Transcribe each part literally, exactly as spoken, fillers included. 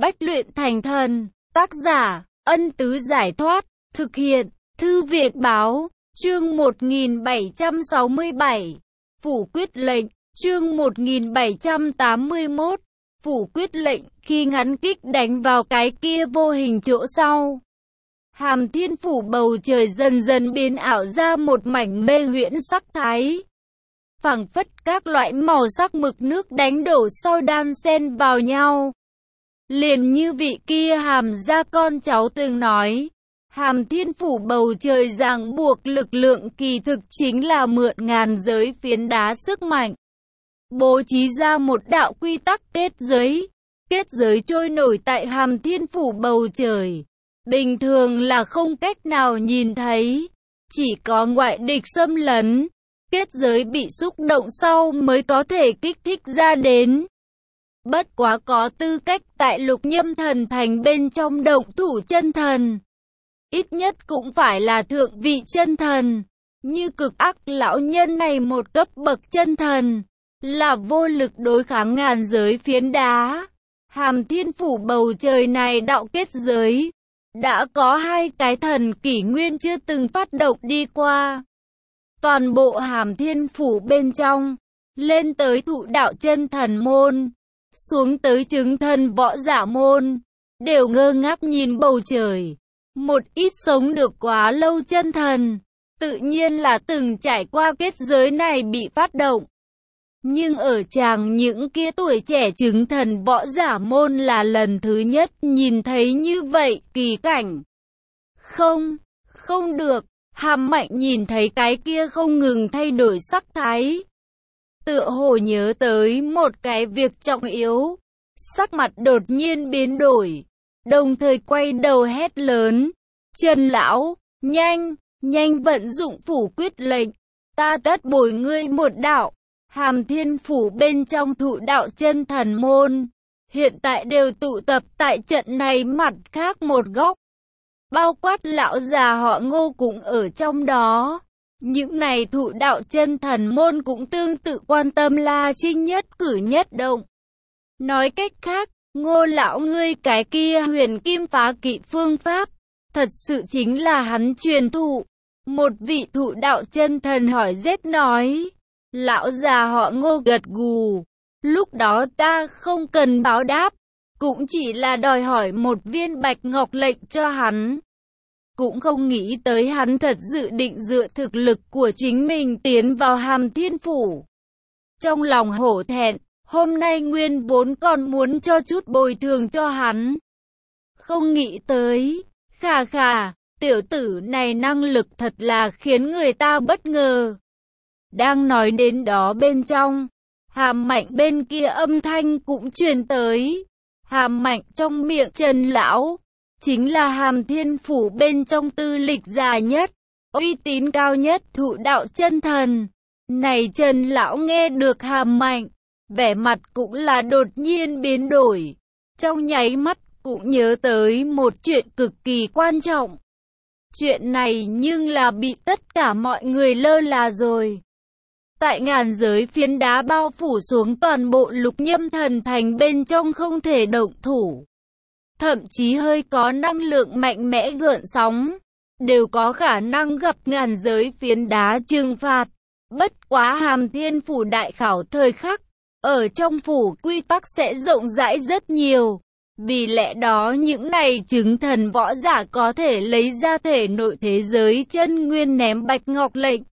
Bách luyện thành thần. Tác giả, Ân Tứ Giải Thoát. Thực hiện, Thư Viện Báo. Chương một nghìn bảy trăm sáu mươi bảy. Phủ quyết lệnh. Chương một nghìn bảy trăm tám mươi mốt. Phủ quyết lệnh. Khi ngắn kích đánh vào cái kia vô hình chỗ sau, Hàm Thiên Phủ bầu trời dần dần biến ảo ra một mảnh mê huyễn sắc thái, phảng phất các loại màu sắc mực nước đánh đổ soi đan xen vào nhau. Liền như vị kia Hàm gia con cháu từng nói, Hàm Thiên Phủ bầu trời ràng buộc lực lượng kỳ thực chính là mượn ngàn giới phiến đá sức mạnh, bố trí ra một đạo quy tắc kết giới. Kết giới trôi nổi tại Hàm Thiên Phủ bầu trời, bình thường là không cách nào nhìn thấy, chỉ có ngoại địch xâm lấn, kết giới bị xúc động sau mới có thể kích thích ra đến. Bất quá có tư cách tại Lục Nhâm Thần Thành bên trong động thủ chân thần, ít nhất cũng phải là thượng vị chân thần. Như Cực Ác lão nhân này một cấp bậc chân thần, là vô lực đối kháng ngàn giới phiến đá. Hàm Thiên Phủ bầu trời này đạo kết giới, đã có hai cái thần kỷ nguyên chưa từng phát động đi qua. Toàn bộ Hàm Thiên Phủ bên trong, lên tới thụ đạo chân thần môn, xuống tới chứng thần võ giả môn, đều ngơ ngác nhìn bầu trời. Một ít sống được quá lâu chân thần, tự nhiên là từng trải qua kết giới này bị phát động. Nhưng ở chàng những kia tuổi trẻ chứng thần võ giả môn là lần thứ nhất nhìn thấy như vậy kỳ cảnh. Không, không được, Hàm Mạnh nhìn thấy cái kia không ngừng thay đổi sắc thái, tựa hồ nhớ tới một cái việc trọng yếu, sắc mặt đột nhiên biến đổi, đồng thời quay đầu hét lớn, Trần lão, nhanh, nhanh vận dụng phủ quyết lệnh, ta tất bồi ngươi một đạo. Hàm Thiên Phủ bên trong thụ đạo chân thần môn, hiện tại đều tụ tập tại trận này mặt khác một góc. Bao quát lão già họ Ngô cũng ở trong đó. Những này thụ đạo chân thần môn cũng tương tự quan tâm La Trinh nhất cử nhất động. Nói cách khác, Ngô lão ngươi cái kia huyền kim phá kỵ phương pháp, thật sự chính là hắn truyền thụ. Một vị thụ đạo chân thần hỏi rét nói. Lão già họ Ngô gật gù, lúc đó ta không cần báo đáp, cũng chỉ là đòi hỏi một viên bạch ngọc lệnh cho hắn. Cũng không nghĩ tới hắn thật dự định dựa thực lực của chính mình tiến vào Hàm Thiên Phủ. Trong lòng hổ thẹn, hôm nay nguyên vốn còn muốn cho chút bồi thường cho hắn. Không nghĩ tới, khà khà, tiểu tử này năng lực thật là khiến người ta bất ngờ. Đang nói đến đó bên trong, Hàm Mạnh bên kia âm thanh cũng truyền tới. Hàm Mạnh trong miệng Trần lão, chính là Hàm Thiên Phủ bên trong tư lịch già nhất, uy tín cao nhất thụ đạo chân thần. Này Trần lão nghe được Hàm Mạnh, vẻ mặt cũng là đột nhiên biến đổi. Trong nháy mắt cũng nhớ tới một chuyện cực kỳ quan trọng. Chuyện này nhưng là bị tất cả mọi người lơ là rồi. Tại ngàn giới phiến đá bao phủ xuống toàn bộ Lục Nhâm Thần Thành bên trong không thể động thủ. Thậm chí hơi có năng lượng mạnh mẽ gợn sóng, đều có khả năng gặp ngàn giới phiến đá trừng phạt. Bất quá Hàm Thiên Phủ đại khảo thời khắc, ở trong phủ quy tắc sẽ rộng rãi rất nhiều. Vì lẽ đó những này chứng thần võ giả có thể lấy ra thể nội thế giới chân nguyên ném bạch ngọc lệnh.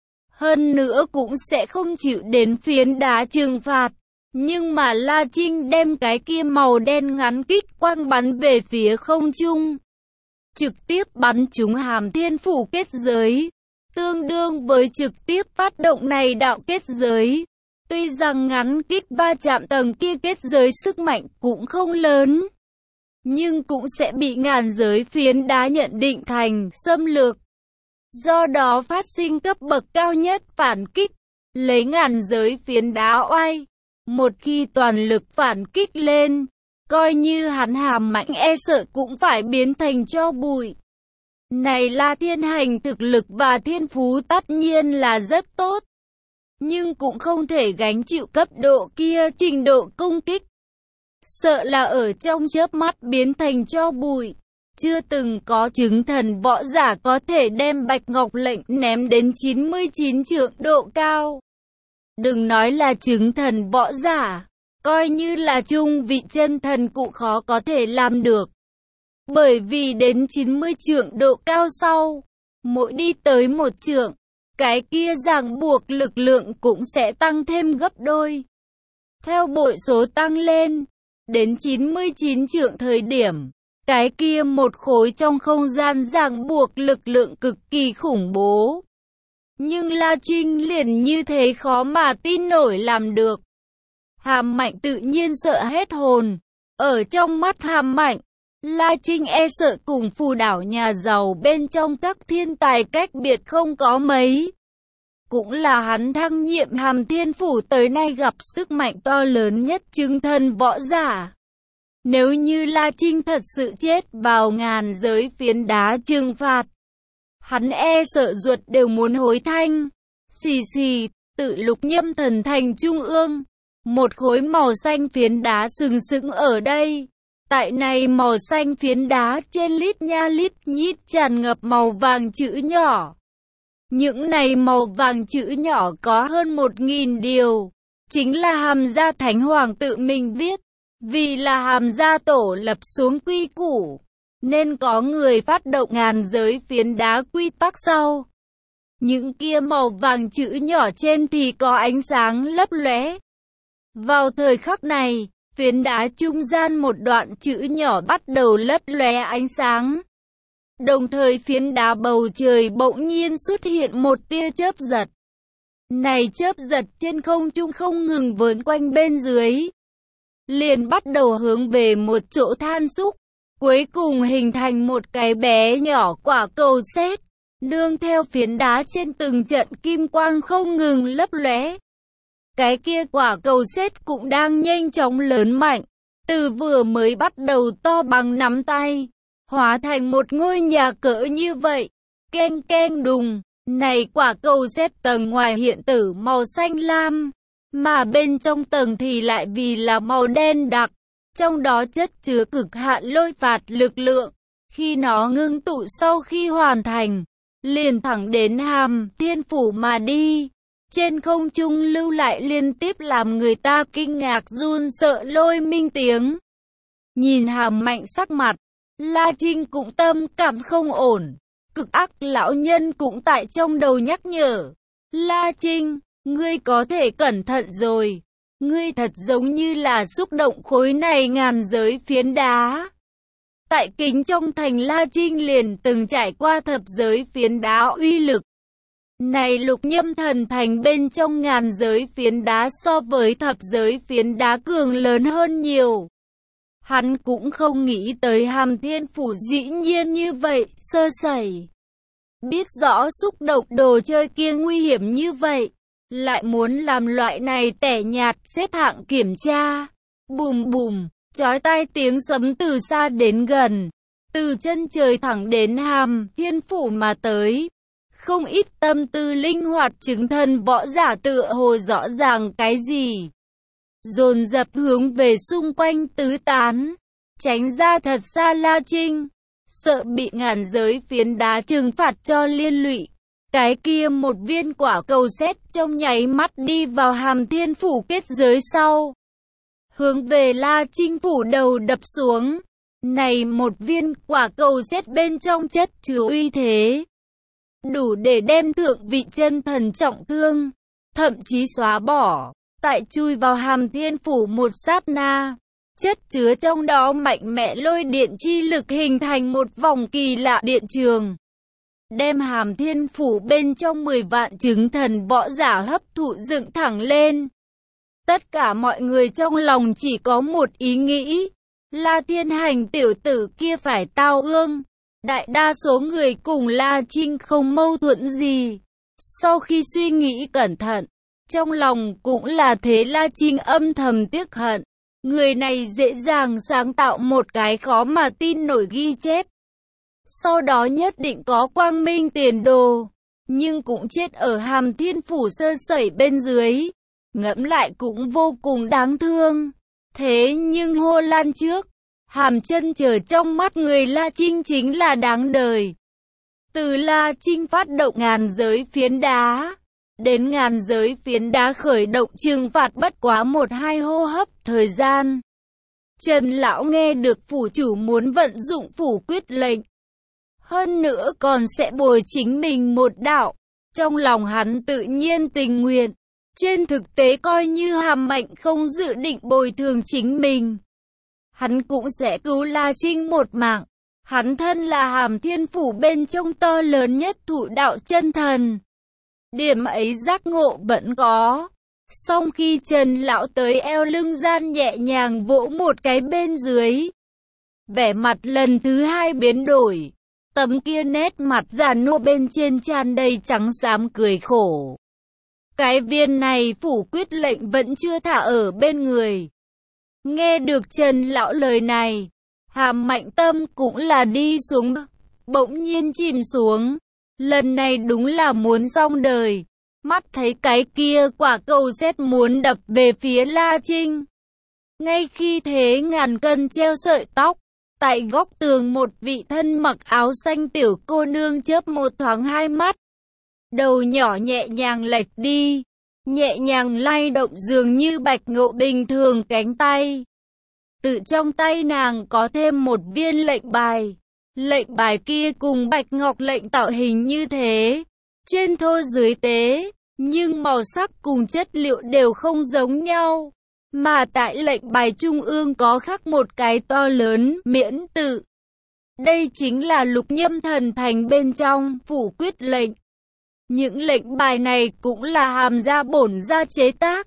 Hơn nữa cũng sẽ không chịu đến phiến đá trừng phạt. Nhưng mà La Trinh đem cái kia màu đen ngắn kích quang bắn về phía không trung, trực tiếp bắn trúng Hàm Thiên Phủ kết giới, tương đương với trực tiếp phát động này đạo kết giới. Tuy rằng ngắn kích va chạm tầng kia kết giới sức mạnh cũng không lớn, nhưng cũng sẽ bị ngàn giới phiến đá nhận định thành xâm lược. Do đó phát sinh cấp bậc cao nhất phản kích, lấy ngàn giới phiến đá oai. Một khi toàn lực phản kích lên, coi như hắn Hàm Mạnh e sợ cũng phải biến thành tro bụi. Này La Thiên Hành thực lực và thiên phú tất nhiên là rất tốt, nhưng cũng không thể gánh chịu cấp độ kia trình độ công kích. sợ là ở trong chớp mắt biến thành tro bụi. Chưa từng có chứng thần võ giả có thể đem Bạch Ngọc lệnh ném đến chín mươi chín trượng độ cao. Đừng nói là chứng thần võ giả, coi như là trung vị chân thần cũng khó có thể làm được. Bởi vì đến chín mươi trượng độ cao sau, mỗi đi tới một trượng, cái kia ràng buộc lực lượng cũng sẽ tăng thêm gấp đôi. Theo bội số tăng lên, đến chín mươi chín trượng thời điểm, cái kia một khối trong không gian ràng buộc lực lượng cực kỳ khủng bố. Nhưng La Trinh liền như thế khó mà tin nổi làm được. Hàm Mạnh tự nhiên sợ hết hồn. Ở trong mắt Hàm Mạnh, La Trinh e sợ cùng phù đảo nhà giàu bên trong các thiên tài cách biệt không có mấy. Cũng là hắn thăng nhiệm Hàm Thiên Phủ tới nay gặp sức mạnh to lớn nhất chứng thần võ giả. Nếu như La Trinh thật sự chết vào ngàn giới phiến đá trừng phạt, hắn e sợ ruột đều muốn hối thanh. Xì xì, tự Lục Nhâm Thần Thành trung ương, một khối màu xanh phiến đá sừng sững ở đây. Tại này màu xanh phiến đá trên lít nha lít nhít tràn ngập màu vàng chữ nhỏ. Những này màu vàng chữ nhỏ có hơn một nghìn điều, chính là Hàm gia Thánh Hoàng tự mình viết. Vì là Hàm gia tổ lập xuống quy củ, nên có người phát động ngàn giới phiến đá quy tắc sau. Những kia màu vàng chữ nhỏ trên thì có ánh sáng lấp lóe. Vào thời khắc này, phiến đá trung gian một đoạn chữ nhỏ bắt đầu lấp lóe ánh sáng. Đồng thời phiến đá bầu trời bỗng nhiên xuất hiện một tia chớp giật. Này chớp giật trên không trung không ngừng vờn quanh bên dưới, liền bắt đầu hướng về một chỗ than xúc, cuối cùng hình thành một cái bé nhỏ quả cầu sét, nương theo phiến đá trên từng trận kim quang không ngừng lấp lóe. Cái kia quả cầu sét cũng đang nhanh chóng lớn mạnh, từ vừa mới bắt đầu to bằng nắm tay, hóa thành một ngôi nhà cỡ như vậy. Keng keng đùng, này quả cầu sét tầng ngoài hiện tử màu xanh lam, mà bên trong tầng thì lại vì là màu đen đặc, trong đó chất chứa cực hạn lôi phạt lực lượng. Khi nó ngưng tụ sau khi hoàn thành, liền thẳng đến Hàm Thiên Phủ mà đi. Trên không trung lưu lại liên tiếp làm người ta kinh ngạc run sợ lôi minh tiếng. Nhìn Hàm Mạnh sắc mặt, La Trinh cũng tâm cảm không ổn. Cực ác lão nhân cũng tại trong đầu nhắc nhở. La Trinh, ngươi có thể cẩn thận rồi. Ngươi thật giống như là xúc động khối này ngàn giới phiến đá. Tại kính trong thành La Trinh liền từng trải qua thập giới phiến đá uy lực. Này Lục Nhâm Thần Thành bên trong ngàn giới phiến đá so với thập giới phiến đá cường lớn hơn nhiều. Hắn cũng không nghĩ tới Hàm Thiên Phủ dĩ nhiên như vậy, sơ sẩy. Biết rõ xúc động đồ chơi kia nguy hiểm như vậy, lại muốn làm loại này tẻ nhạt xếp hạng kiểm tra. Bùm bùm, chói tai tiếng sấm từ xa đến gần, từ chân trời thẳng đến Hàm Thiên Phủ mà tới. Không ít tâm tư linh hoạt chứng thần võ giả tựa hồ rõ ràng cái gì, dồn dập hướng về xung quanh tứ tán, tránh ra thật xa La Trinh, sợ bị ngàn giới phiến đá trừng phạt cho liên lụy. Cái kia một viên quả cầu sét trong nháy mắt đi vào Hàm Thiên Phủ kết giới sau, hướng về La Trinh phủ đầu đập xuống. Này một viên quả cầu sét bên trong chất chứa uy thế, đủ để đem thượng vị chân thần trọng thương, thậm chí xóa bỏ. Tại chui vào Hàm Thiên Phủ một sát na, chất chứa trong đó mạnh mẽ lôi điện chi lực hình thành một vòng kỳ lạ điện trường, đem Hàm Thiên Phủ bên trong mười vạn chứng thần võ giả hấp thụ dựng thẳng lên. Tất cả mọi người trong lòng chỉ có một ý nghĩ, La Thiên Hành tiểu tử kia phải tao ương. Đại đa số người cùng La Trinh không mâu thuẫn gì. Sau khi suy nghĩ cẩn thận, trong lòng cũng là thế. La Trinh âm thầm tiếc hận. Người này dễ dàng sáng tạo một cái khó mà tin nổi ghi chép, sau đó nhất định có quang minh tiền đồ, nhưng cũng chết ở Hàm Thiên Phủ sơ sẩy bên dưới. Ngẫm lại cũng vô cùng đáng thương. Thế nhưng Hồ Lan trước, hàm chân trở trong mắt người La Trinh chính là đáng đời. Từ La Trinh phát động ngàn giới phiến đá, đến ngàn giới phiến đá khởi động trừng phạt bất quá một hai hô hấp thời gian. Trần Lão nghe được phủ chủ muốn vận dụng phủ quyết lệnh. Hơn nữa còn sẽ bồi chính mình một đạo. Trong lòng hắn tự nhiên tình nguyện. Trên thực tế coi như Hàm Mạnh không dự định bồi thường chính mình, hắn cũng sẽ cứu La Trinh một mạng. Hắn thân là Hàm Thiên Phủ bên trong to lớn nhất thụ đạo chân thần. Điểm ấy giác ngộ vẫn có. Song khi Trần Lão tới eo lưng gian nhẹ nhàng vỗ một cái bên dưới, vẻ mặt lần thứ hai biến đổi. Tấm kia nét mặt già nua bên trên tràn đầy trắng xám cười khổ. Cái viên này phủ quyết lệnh vẫn chưa thả ở bên người. Nghe được Trần Lão lời này, Hàm Mạnh tâm cũng là đi xuống, bỗng nhiên chìm xuống. Lần này đúng là muốn xong đời. Mắt thấy cái kia quả cầu sét muốn đập về phía La Trinh. Ngay khi thế ngàn cân treo sợi tóc, tại góc tường một vị thân mặc áo xanh tiểu cô nương chớp một thoáng hai mắt. Đầu nhỏ nhẹ nhàng lệch đi, nhẹ nhàng lay động dường như bạch ngộ bình thường cánh tay. Tự trong tay nàng có thêm một viên lệnh bài. Lệnh bài kia cùng bạch ngọc lệnh tạo hình như thế, trên thô dưới tế, nhưng màu sắc cùng chất liệu đều không giống nhau. Mà tại lệnh bài trung ương có khắc một cái to lớn miễn tự. Đây chính là Lục Nhâm Thần Thành bên trong phủ quyết lệnh. Những lệnh bài này cũng là Hàm gia bổn gia chế tác.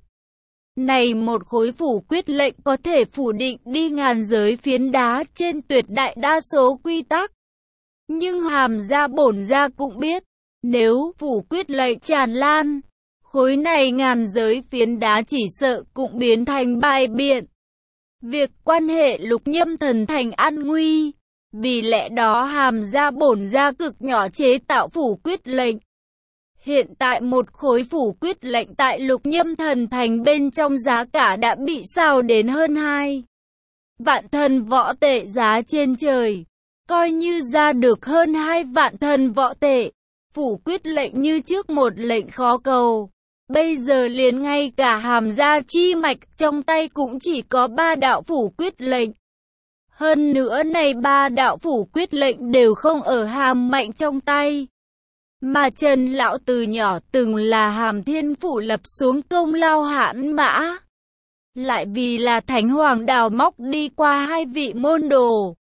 Này một khối phủ quyết lệnh có thể phủ định đi ngàn giới phiến đá trên tuyệt đại đa số quy tắc. Nhưng Hàm gia bổn gia cũng biết, nếu phủ quyết lệnh tràn lan, khối này ngàn giới phiến đá chỉ sợ cũng biến thành bài biện. Việc quan hệ Lục Nhâm Thần Thành an nguy. Vì lẽ đó Hàm gia bổn gia cực nhỏ chế tạo phủ quyết lệnh. Hiện tại một khối phủ quyết lệnh tại Lục Nhâm Thần Thành bên trong giá cả đã bị sao đến hơn hai vạn thần võ tệ giá trên trời. Coi như ra được hơn hai vạn thần võ tệ. Phủ quyết lệnh như trước một lệnh khó cầu. Bây giờ liền ngay cả Hàm gia chi mạch trong tay cũng chỉ có ba đạo phủ quyết lệnh. Hơn nữa này ba đạo phủ quyết lệnh đều không ở Hàm Mạnh trong tay. Mà Trần Lão từ nhỏ từng là Hàm Thiên Phủ lập xuống công lao hãn mã. Lại vì là Thánh Hoàng đào móc đi qua hai vị môn đồ.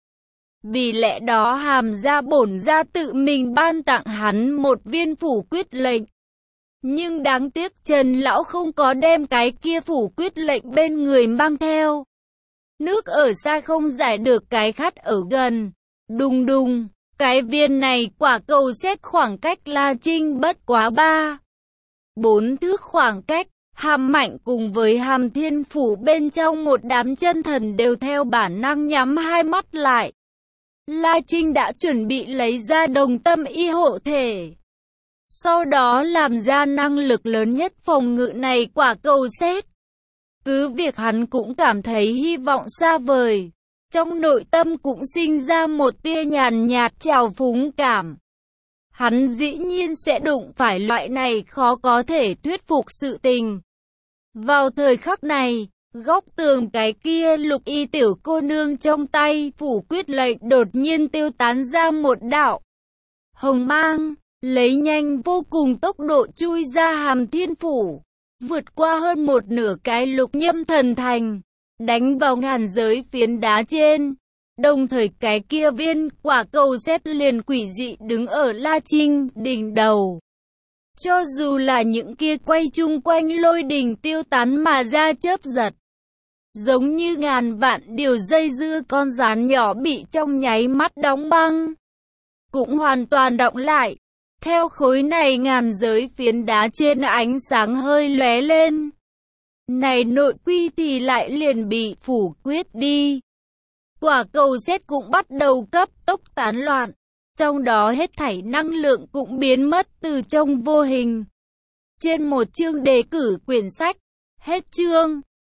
Vì lẽ đó Hàm gia bổn gia tự mình ban tặng hắn một viên phủ quyết lệnh. Nhưng đáng tiếc Trần Lão không có đem cái kia phủ quyết lệnh bên người mang theo. Nước ở xa không giải được cái khát ở gần. Đùng đùng, cái viên này quả cầu sét khoảng cách La Trinh bất quá ba bốn thước khoảng cách. Hàm Mạnh cùng với Hàm Thiên Phủ bên trong một đám chân thần đều theo bản năng nhắm hai mắt lại. La Trinh đã chuẩn bị lấy ra đồng tâm y hộ thể. Sau đó làm ra năng lực lớn nhất phòng ngự này quả cầu sét. Cứ việc hắn cũng cảm thấy hy vọng xa vời. Trong nội tâm cũng sinh ra một tia nhàn nhạt trào phúng cảm. Hắn dĩ nhiên sẽ đụng phải loại này khó có thể thuyết phục sự tình. Vào thời khắc này, góc tường cái kia lục y tiểu cô nương trong tay phủ quyết lệnh đột nhiên tiêu tán ra một đạo hồng mang, lấy nhanh vô cùng tốc độ chui ra Hàm Thiên Phủ, vượt qua hơn một nửa cái Lục Nhâm Thần Thành, đánh vào ngàn giới phiến đá trên. Đồng thời cái kia viên quả cầu sét liền quỷ dị đứng ở La Trinh đỉnh đầu. Cho dù là những kia quay chung quanh lôi đình tiêu tán mà ra chớp giật, giống như ngàn vạn điều dây dưa con gián nhỏ bị trong nháy mắt đóng băng, cũng hoàn toàn động lại. Theo khối này ngàn giới phiến đá trên ánh sáng hơi lóe lên. Này nội quy thì lại liền bị phủ quyết đi. Quả cầu sét cũng bắt đầu cấp tốc tán loạn. Trong đó hết thảy năng lượng cũng biến mất từ trong vô hình. Trên một chương đề cử quyển sách. Hết chương.